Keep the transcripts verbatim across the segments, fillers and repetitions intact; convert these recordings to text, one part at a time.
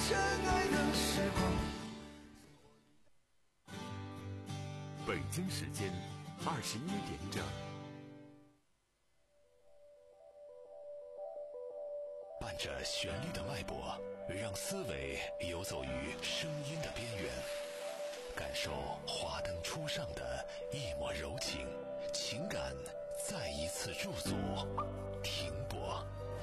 真爱的时候。 北京时间二十一点整， 伴着旋律的脉搏，让思维游走于声音的边缘，感受华灯初上的一抹柔情，情感再一次驻足停泊。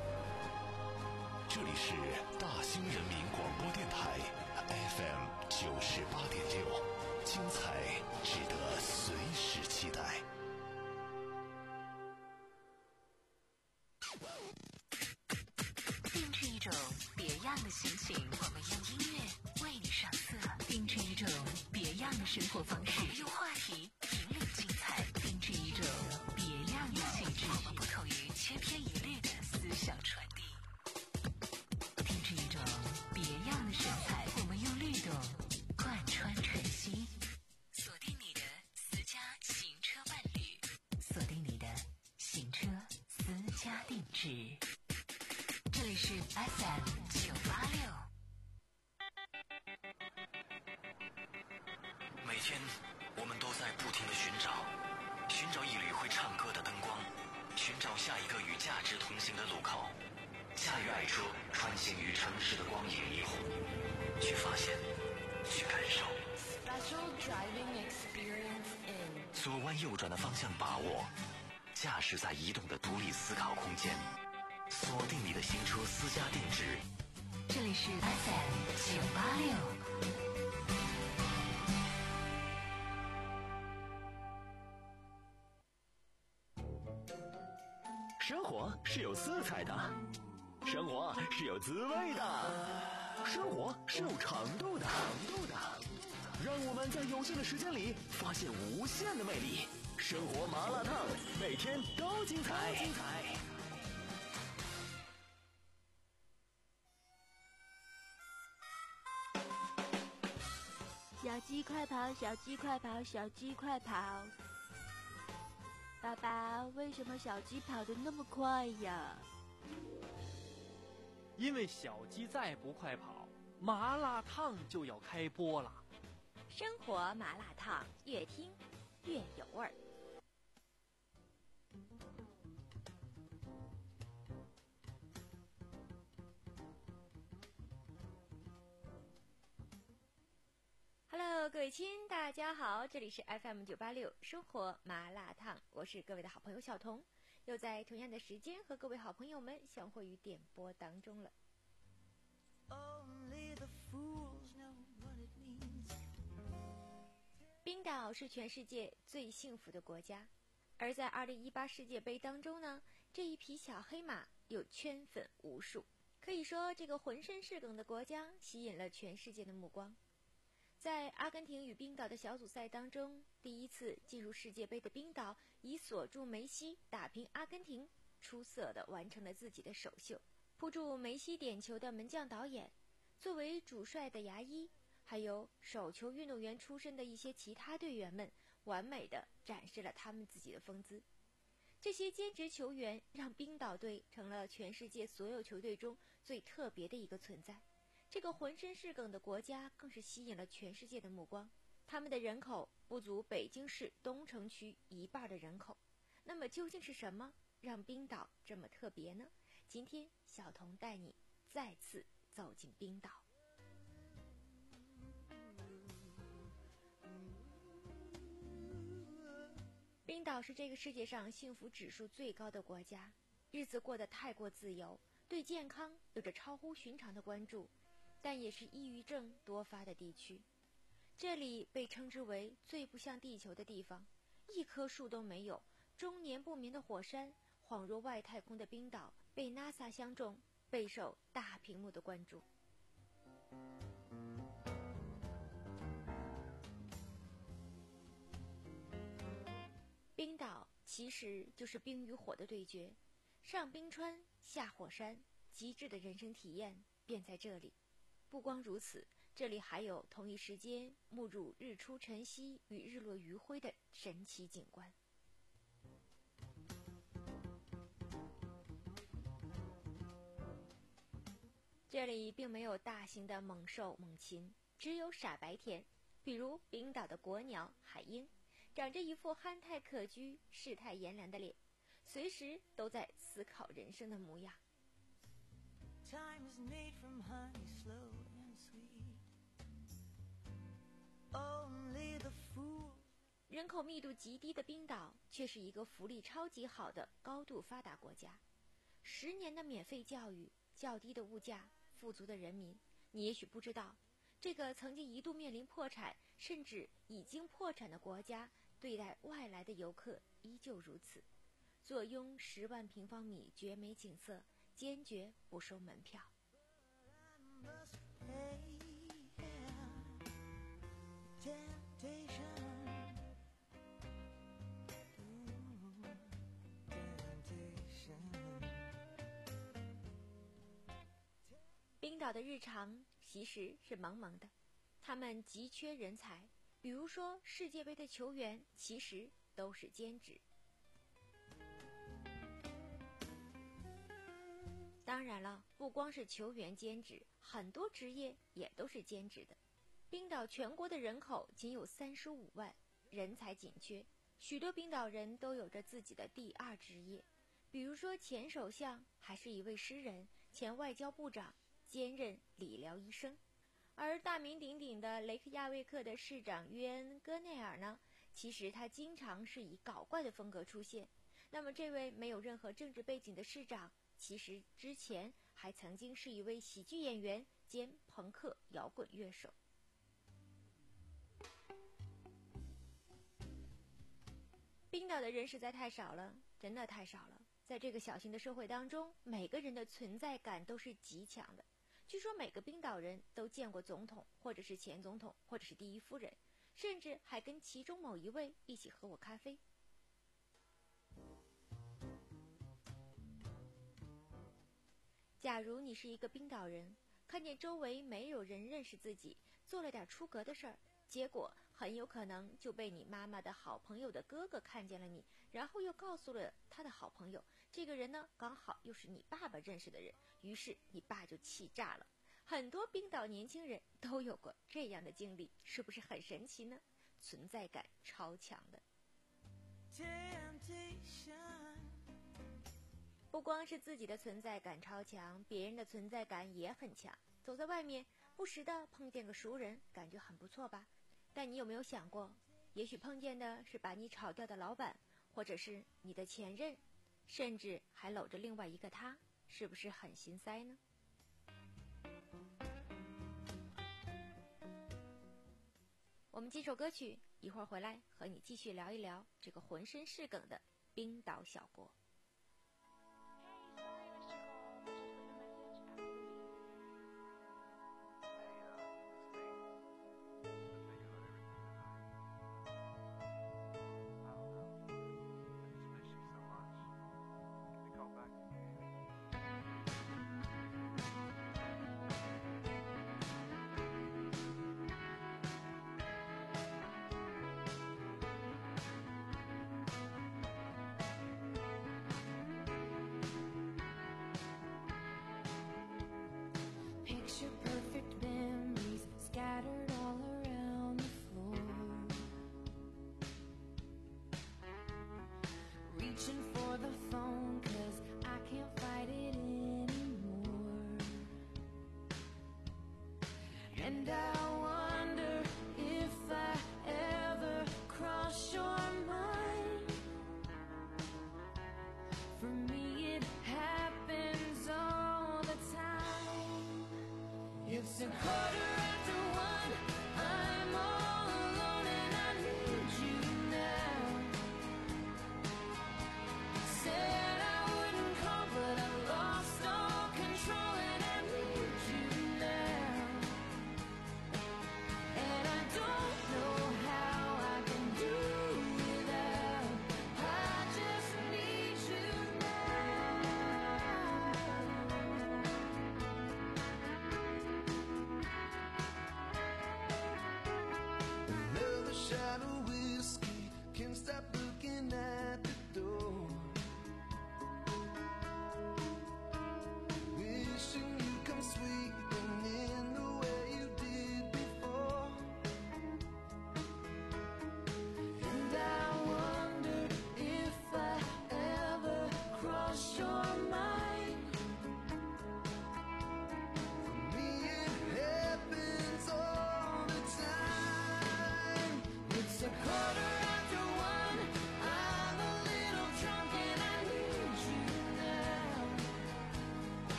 这里是大兴人民广播电台 F M 九十八点六，精彩值得随时期待。 定制一种别样的心情，我们用音乐为你上色；定制一种别样的生活方式，我们用话题引领精彩；定制一种别样的气质，我们不同于千篇一律的思想传递；定制一种别样的神采，我们用律动贯穿晨曦。锁定你的私家行车伴侣，锁定你的行车私家定制。这里是 F M 九八六。 每天我们都在不停地寻找，寻找一缕会唱歌的灯光，寻找下一个与价值同行的路口。驾驭爱车，穿行于城市的光影霓虹，去发现，去感受。 Special driving experience in 左弯右转的方向把握，驾驶在移动的独立思考空间。锁定你的行车私家定制， 这里是 F M 九八六。 生活是有色彩的，生活是有滋味的，生活是有长度的。让我们在有限的时间里发现无限的魅力。生活麻辣烫，每天都精彩。精彩。 小鸡快跑，小鸡快跑，小鸡快跑！爸爸，为什么小鸡跑得那么快呀？ 因为小鸡再不快跑，麻辣烫就要开播了。 生活麻辣烫，越听越有味儿。Hello， 各位亲，大家好，这里是 F M 九八六生活麻辣烫，我是各位的好朋友小彤，又在同样的时间和各位好朋友们相会于点播当中了。冰岛是全世界最幸福的国家，而在二零一八世界杯当中呢，这一匹小黑马又圈粉无数，可以说这个浑身是梗的国家吸引了全世界的目光。在阿根廷与冰岛的小组赛当中，第一次进入世界杯的冰岛以锁住梅西打平阿根廷，出色地完成了自己的首秀。扑住梅西点球的门将导演，作为主帅的牙医，还有手球运动员出身的一些其他队员们，完美地展示了他们自己的风姿。这些兼职球员让冰岛队成了全世界所有球队中最特别的一个存在。这个浑身是梗的国家更是吸引了全世界的目光，他们的人口不足北京市东城区一半的人口。那么究竟是什么让冰岛这么特别呢？今天小彤带你再次走进冰岛。冰岛是这个世界上幸福指数最高的国家，日子过得太过自由，对健康有着超乎寻常的关注，但也是抑郁症多发的地区。这里被称之为最不像地球的地方，一棵树都没有，终年不眠的火山，恍若外太空的冰岛被 NASA 相中，备受大屏幕的关注。冰岛其实就是冰与火的对决，上冰川下火山，极致的人生体验便在这里。不光如此，这里还有同一时间目睹日出晨曦与日落余晖的神奇景观。 这里并没有大型的猛兽猛禽，只有傻白甜，比如冰岛的国鸟海鹰，长着一副憨态可掬、世态炎凉的脸，随时都在思考人生的模样。 Time is made from honey, slow and sweet. Only the fool. 人口密度极低的冰岛，却是一个福利超级好的高度发达国家。十年的免费教育，较低的物价，富足的人民。你也许不知道，这个曾经一度面临破产，甚至已经破产的国家，对待外来的游客依旧如此。坐拥十万平方米绝美景色，坚决不收门票。冰岛的日常其实是萌萌的，他们急缺人才，比如说世界杯的球员其实都是兼职。当然了，不光是球员兼职，很多职业也都是兼职的。冰岛全国的人口仅有三十五万，人才紧缺，许多冰岛人都有着自己的第二职业，比如说前首相还是一位诗人，前外交部长，兼任理疗医生。而大名鼎鼎的雷克雅未克的市长约恩·戈内尔呢，其实他经常是以搞怪的风格出现。那么这位没有任何政治背景的市长，其实之前还曾经是一位喜剧演员兼朋克摇滚乐手。冰岛的人实在太少了，真的太少了。在这个小型的社会当中，每个人的存在感都是极强的。据说每个冰岛人都见过总统，或者是前总统，或者是第一夫人，甚至还跟其中某一位一起喝过咖啡。假如你是一个冰岛人，看见周围没有人认识自己，做了点出格的事儿，结果很有可能就被你妈妈的好朋友的哥哥看见了你，然后又告诉了他的好朋友，这个人呢刚好又是你爸爸认识的人，于是你爸就气炸了。很多冰岛年轻人都有过这样的经历，是不是很神奇呢？存在感超强的。不光是自己的存在感超强，别人的存在感也很强。走在外面，不时的碰见个熟人，感觉很不错吧？但你有没有想过，也许碰见的是把你炒掉的老板，或者是你的前任，甚至还搂着另外一个他，是不是很心塞呢？我们几首歌曲，一会儿回来和你继续聊一聊这个浑身是梗的冰岛小国。 Picture perfect memories scattered all around the floor. Reaching for the phone 'cause I can't fight it anymore. And I wonder if I ever cross your mind. For me it happens all the time. It's a quarter after one, I'm all alone and I need you now. Said I wouldn't call but I lost all control and I need you now. And I don't know how I can do without. I just need you now. 《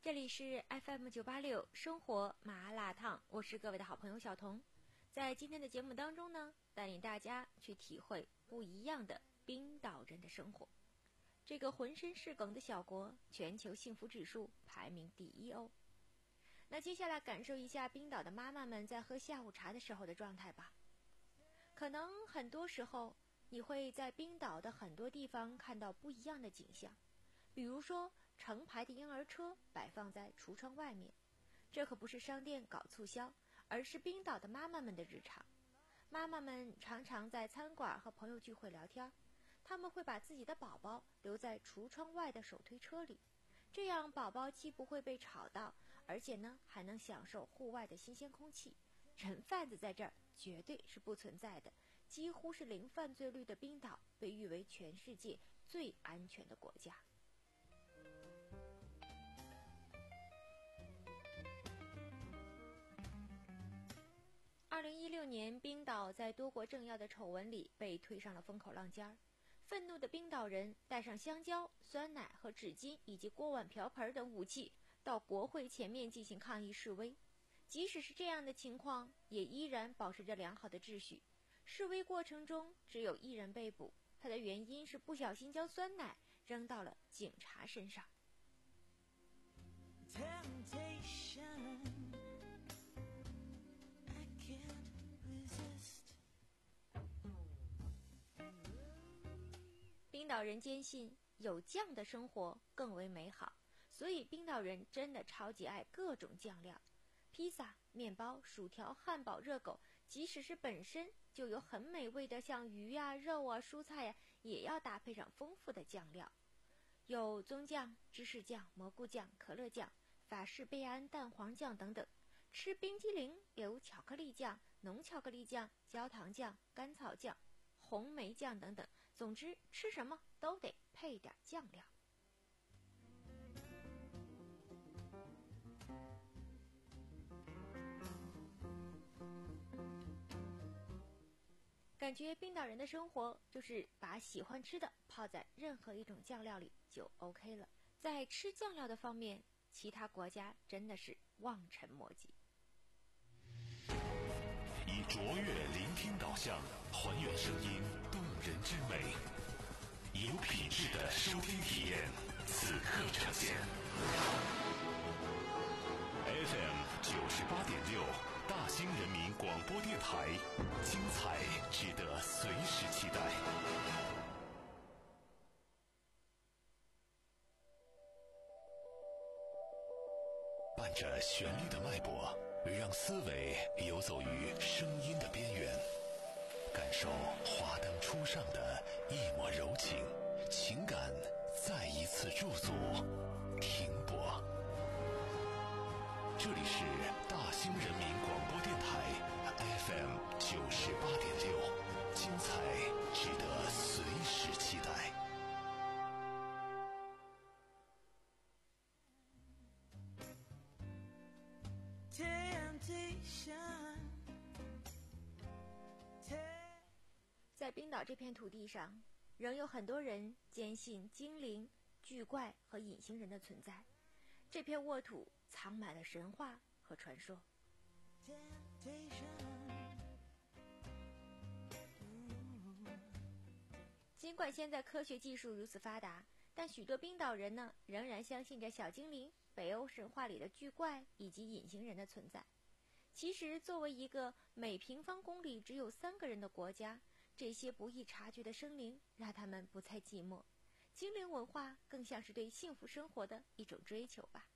这里是 F M 九八六生活麻辣烫，我是各位的好朋友小彤。在今天的节目当中呢，带领大家去体会不一样的冰岛人的生活。这个浑身是梗的小国，全球幸福指数排名第一哦。那接下来感受一下冰岛的妈妈们在喝下午茶的时候的状态吧。可能很多时候你会在冰岛的很多地方看到不一样的景象，比如说成排的婴儿车摆放在橱窗外面，这可不是商店搞促销，而是冰岛的妈妈们的日常。妈妈们常常在餐馆和朋友聚会聊天，他们会把自己的宝宝留在橱窗外的手推车里，这样宝宝既不会被吵到，而且呢还能享受户外的新鲜空气。人贩子在这儿绝对是不存在的，几乎是零犯罪率的冰岛被誉为全世界最安全的国家。二零一六年，冰岛在多国政要的丑闻里被推上了风口浪尖儿。愤怒的冰岛人带上香蕉、酸奶和纸巾以及锅碗瓢盆等武器到国会前面进行抗议示威。即使是这样的情况，也依然保持着良好的秩序。示威过程中只有一人被捕，他的原因是不小心将酸奶扔到了警察身上。冰岛人坚信有酱的生活更为美好，所以冰岛人真的超级爱各种酱料。披萨、面包、薯条、汉堡、热狗，即使是本身就有很美味的像鱼啊、肉啊、蔬菜呀、啊，也要搭配上丰富的酱料，有棕酱、芝士酱、蘑菇酱、可乐酱、法式贝安蛋黄酱等等。吃冰激凌有巧克力酱、浓巧克力酱、焦糖酱、甘草酱、红莓酱等等。总之，吃什么都得配点酱料。感觉冰岛人的生活就是把喜欢吃的泡在任何一种酱料里就 OK 了。在吃酱料的方面，其他国家真的是望尘莫及。 以卓越聆听导向，还原声音动人之美，有品质的收听体验，此刻呈现。F M 九十八点六，大兴人民广播电台，精彩值得随时期待。伴着旋律的脉搏，让思维游走于声音的边缘，感受华灯初上的一抹柔情，情感再一次驻足停泊。这里是大兴人民广播电台 F M 九十八点六，精彩值得随时期待。 在冰岛这片土地上，仍有很多人坚信精灵、巨怪和隐形人的存在。这片沃土藏满了神话和传说。尽管现在科学技术如此发达，但许多冰岛人呢，仍然相信着小精灵、北欧神话里的巨怪以及隐形人的存在。其实，作为一个每平方公里只有三个人的国家，这些不易察觉的生灵让他们不再寂寞。精灵文化更像是对幸福生活的一种追求吧。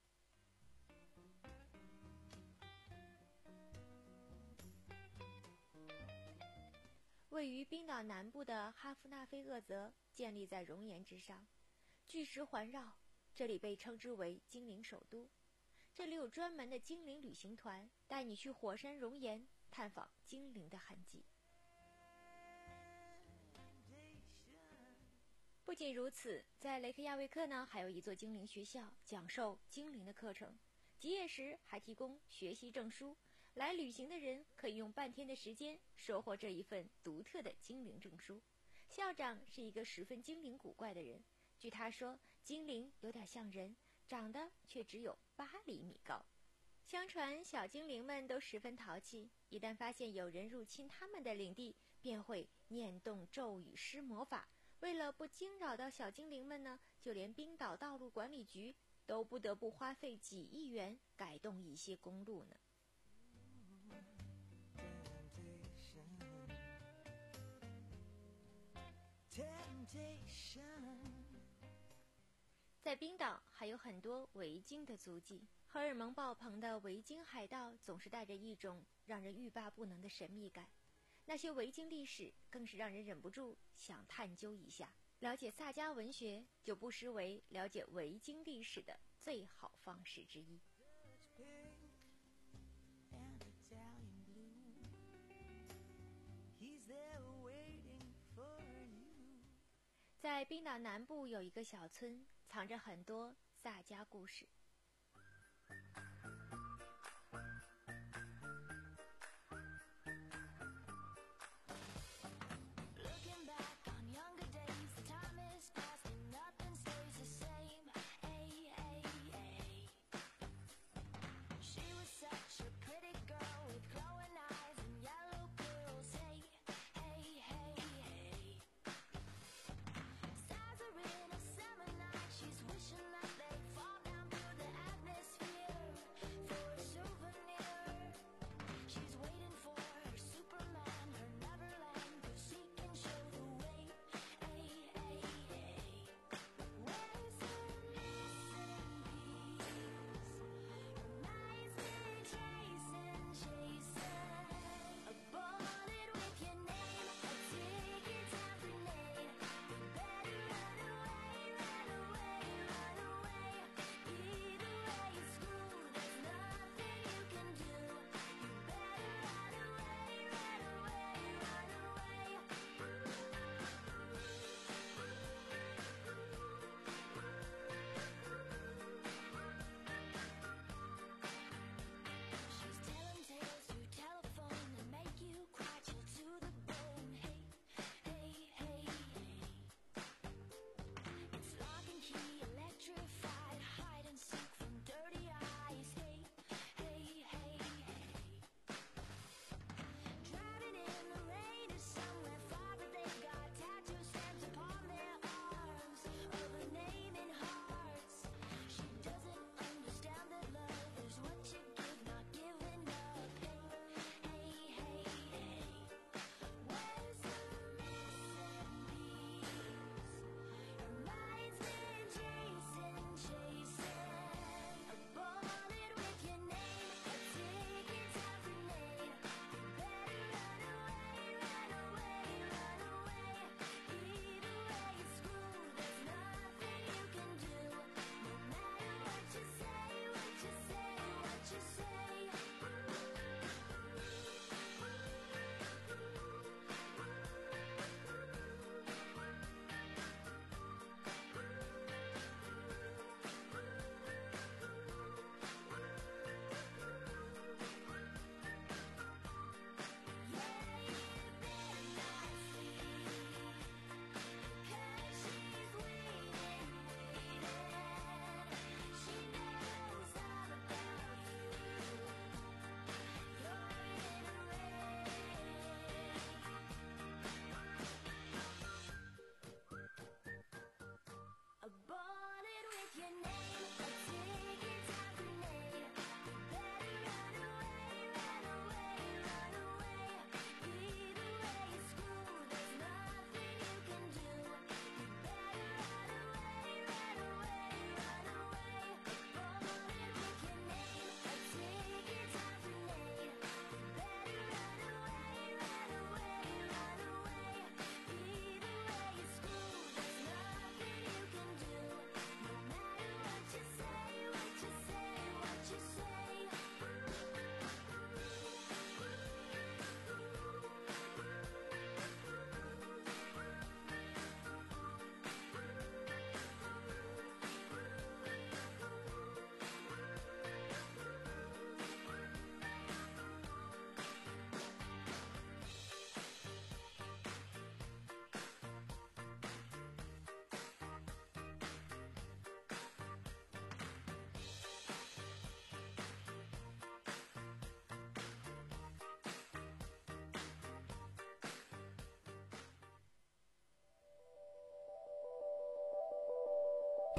位于冰岛南部的哈夫纳菲厄泽建立在熔岩之上，巨石环绕，这里被称之为精灵首都。这里有专门的精灵旅行团，带你去火山熔岩探访精灵的痕迹。不仅如此，在雷克雅未克呢，还有一座精灵学校，讲授精灵的课程。结业时还提供学习证书，来旅行的人可以用半天的时间收获这一份独特的精灵证书。校长是一个十分精灵古怪的人，据他说，精灵有点像人， 长得却只有八厘米高。相传小精灵们都十分淘气，一旦发现有人入侵他们的领地，便会念动咒语施魔法。为了不惊扰到小精灵们呢，就连冰岛道路管理局都不得不花费几亿元改动一些公路呢。在冰岛还有很多维京的足迹，荷尔蒙爆棚的维京海盗总是带着一种让人欲罢不能的神秘感，那些维京历史更是让人忍不住想探究一下。了解萨迦文学就不失为了解维京历史的最好方式之一。在冰岛南部有一个小村，藏着很多萨迦故事。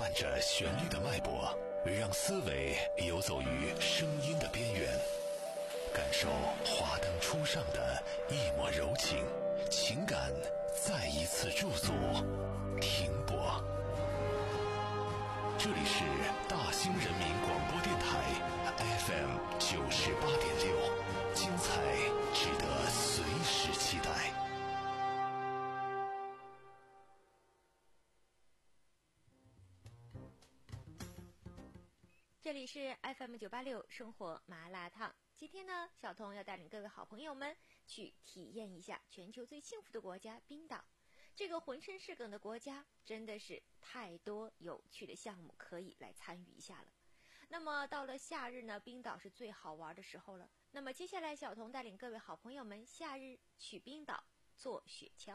伴着旋律的脉搏，让思维游走于声音的边缘，感受华灯初上的一抹柔情，情感再一次驻足停泊。这里是大兴人民广播电台 F M 九十八点六，精彩值得随时期待。 这里是 F M 九八六生活麻辣烫。今天呢，小童要带领各位好朋友们去体验一下全球最幸福的国家冰岛。这个浑身是梗的国家真的是太多有趣的项目可以来参与一下了。那么到了夏日呢，冰岛是最好玩的时候了。那么接下来小童带领各位好朋友们夏日去冰岛坐雪橇。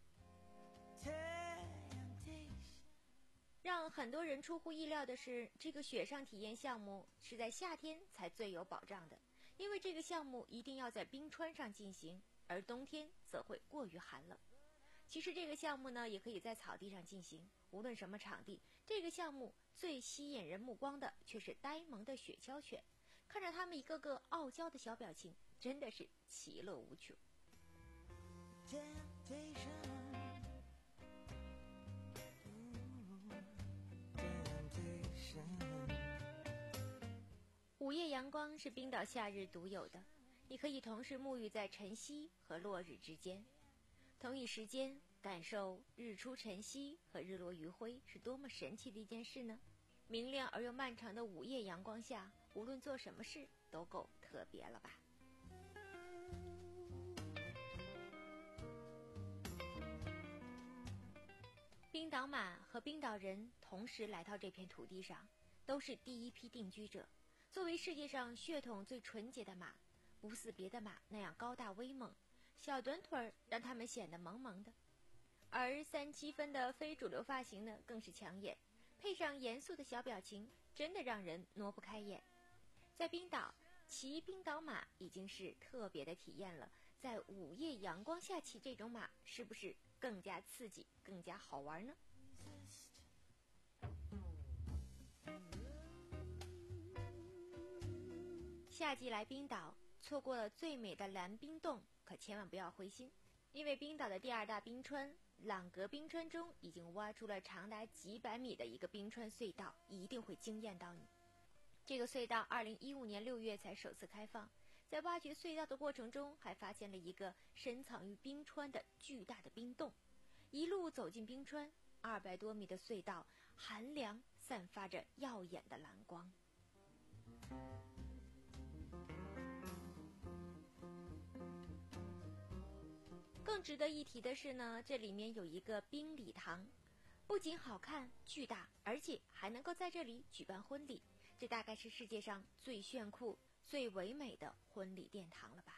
让很多人出乎意料的是，这个雪上体验项目是在夏天才最有保障的，因为这个项目一定要在冰川上进行，而冬天则会过于寒冷。其实这个项目呢，也可以在草地上进行，无论什么场地，这个项目最吸引人目光的却是呆萌的雪橇犬，看着他们一个个傲娇的小表情，真的是其乐无穷。午夜阳光是冰岛夏日独有的，你可以同时沐浴在晨曦和落日之间，同一时间感受日出晨曦和日落余晖，是多么神奇的一件事呢？明亮而又漫长的午夜阳光下，无论做什么事都够特别了吧。冰岛马和冰岛人同时来到这片土地上，都是第一批定居者。作为世界上血统最纯洁的马，不似别的马那样高大威猛，小短腿儿让它们显得萌萌的，而三七分的非主流发型呢，更是抢眼，配上严肃的小表情，真的让人挪不开眼。在冰岛，骑冰岛马已经是特别的体验了，在午夜阳光下骑这种马，是不是更加刺激，更加好玩呢？夏季来冰岛，错过了最美的蓝冰洞，可千万不要灰心，因为冰岛的第二大冰川朗格冰川中已经挖出了长达几百米的一个冰川隧道，一定会惊艳到你。这个隧道二零一五年六月才首次开放，在挖掘隧道的过程中，还发现了一个深藏于冰川的巨大的冰洞。一路走进冰川，二百多米的隧道，寒凉散发着耀眼的蓝光。更值得一提的是呢，这里面有一个冰礼堂，不仅好看巨大，而且还能够在这里举办婚礼，这大概是世界上最炫酷最唯美的婚礼殿堂了吧。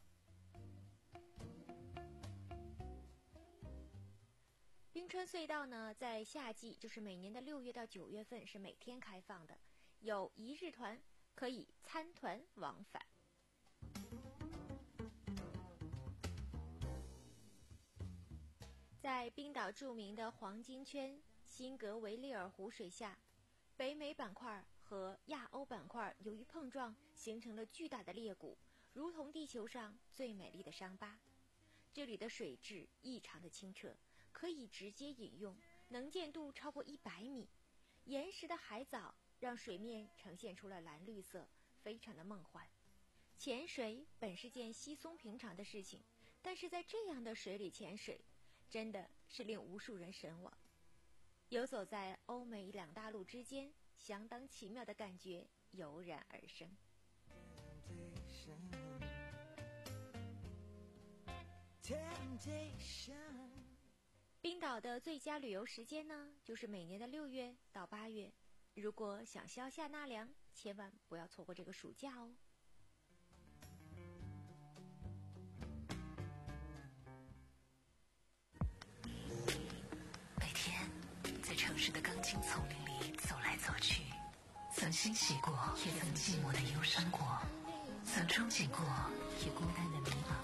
冰川隧道呢，在夏季就是每年的六月到九月份是每天开放的，有一日团，可以参团往返。在冰岛著名的黄金圈辛格维利尔湖水下，北美板块和亚欧板块由于碰撞形成了巨大的裂谷，如同地球上最美丽的伤疤。这里的水质异常的清澈，可以直接饮用，能见度超过一百米，岩石的海藻让水面呈现出了蓝绿色，非常的梦幻。潜水本是件稀松平常的事情，但是在这样的水里潜水真的是令无数人神往。游走在欧美两大陆之间，相当奇妙的感觉油然而生。冰岛的最佳旅游时间呢，就是每年的六月到八月。如果想消夏纳凉，千万不要错过这个暑假哦。 每天在城市的钢筋丛林里走来走去，曾欣喜过，也曾寂寞的忧伤过，曾憧憬过，也孤单的迷茫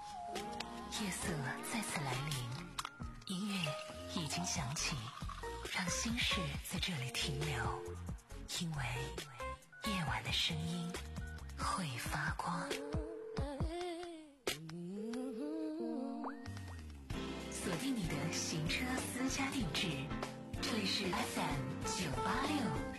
过。夜色再次来临，音乐已经响起， 让心事在这里停留，因为夜晚的声音会发光。锁定你的行车私家定制，这里是 F M 九八六。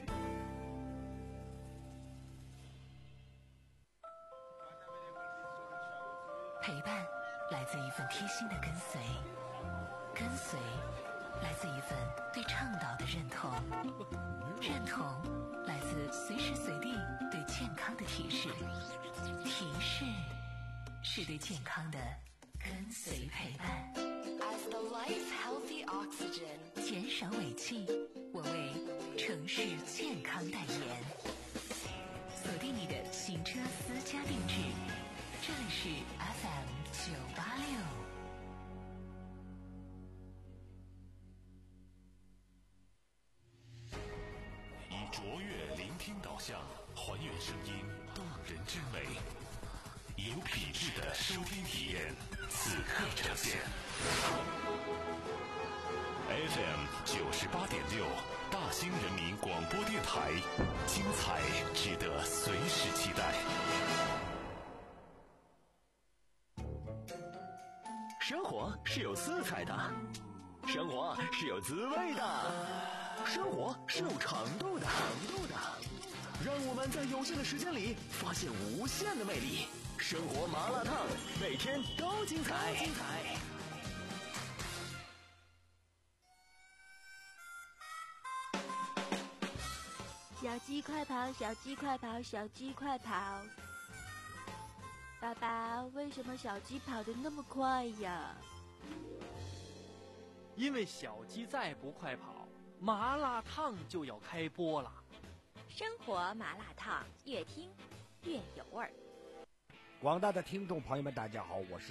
陪伴来自一份贴心的跟随，跟随来自一份对倡导的认同，认同来自随时随地对健康的提示，提示是对健康的跟随陪伴。As the life healthy oxygen， 减少尾气，我为城市健康代言。锁定你的行车私家定制，这里是 F M 九八六。 以卓越聆听导向，还原声音动人之美，有品质的收听体验，此刻呈现。F M 九十八点六，大兴人民广播电台，精彩值得随时期待。 生活是有色彩的，生活是有滋味的，生活是有长度的，长度的。让我们在有限的时间里发现无限的魅力。生活麻辣烫，每天都精彩。精彩。 小鸡快跑，小鸡快跑，小鸡快跑！爸爸，为什么小鸡跑得那么快呀？ 因为小鸡再不快跑，麻辣烫就要开播了。 生活麻辣烫，越听越有味儿。 广大的听众朋友们，大家好，我是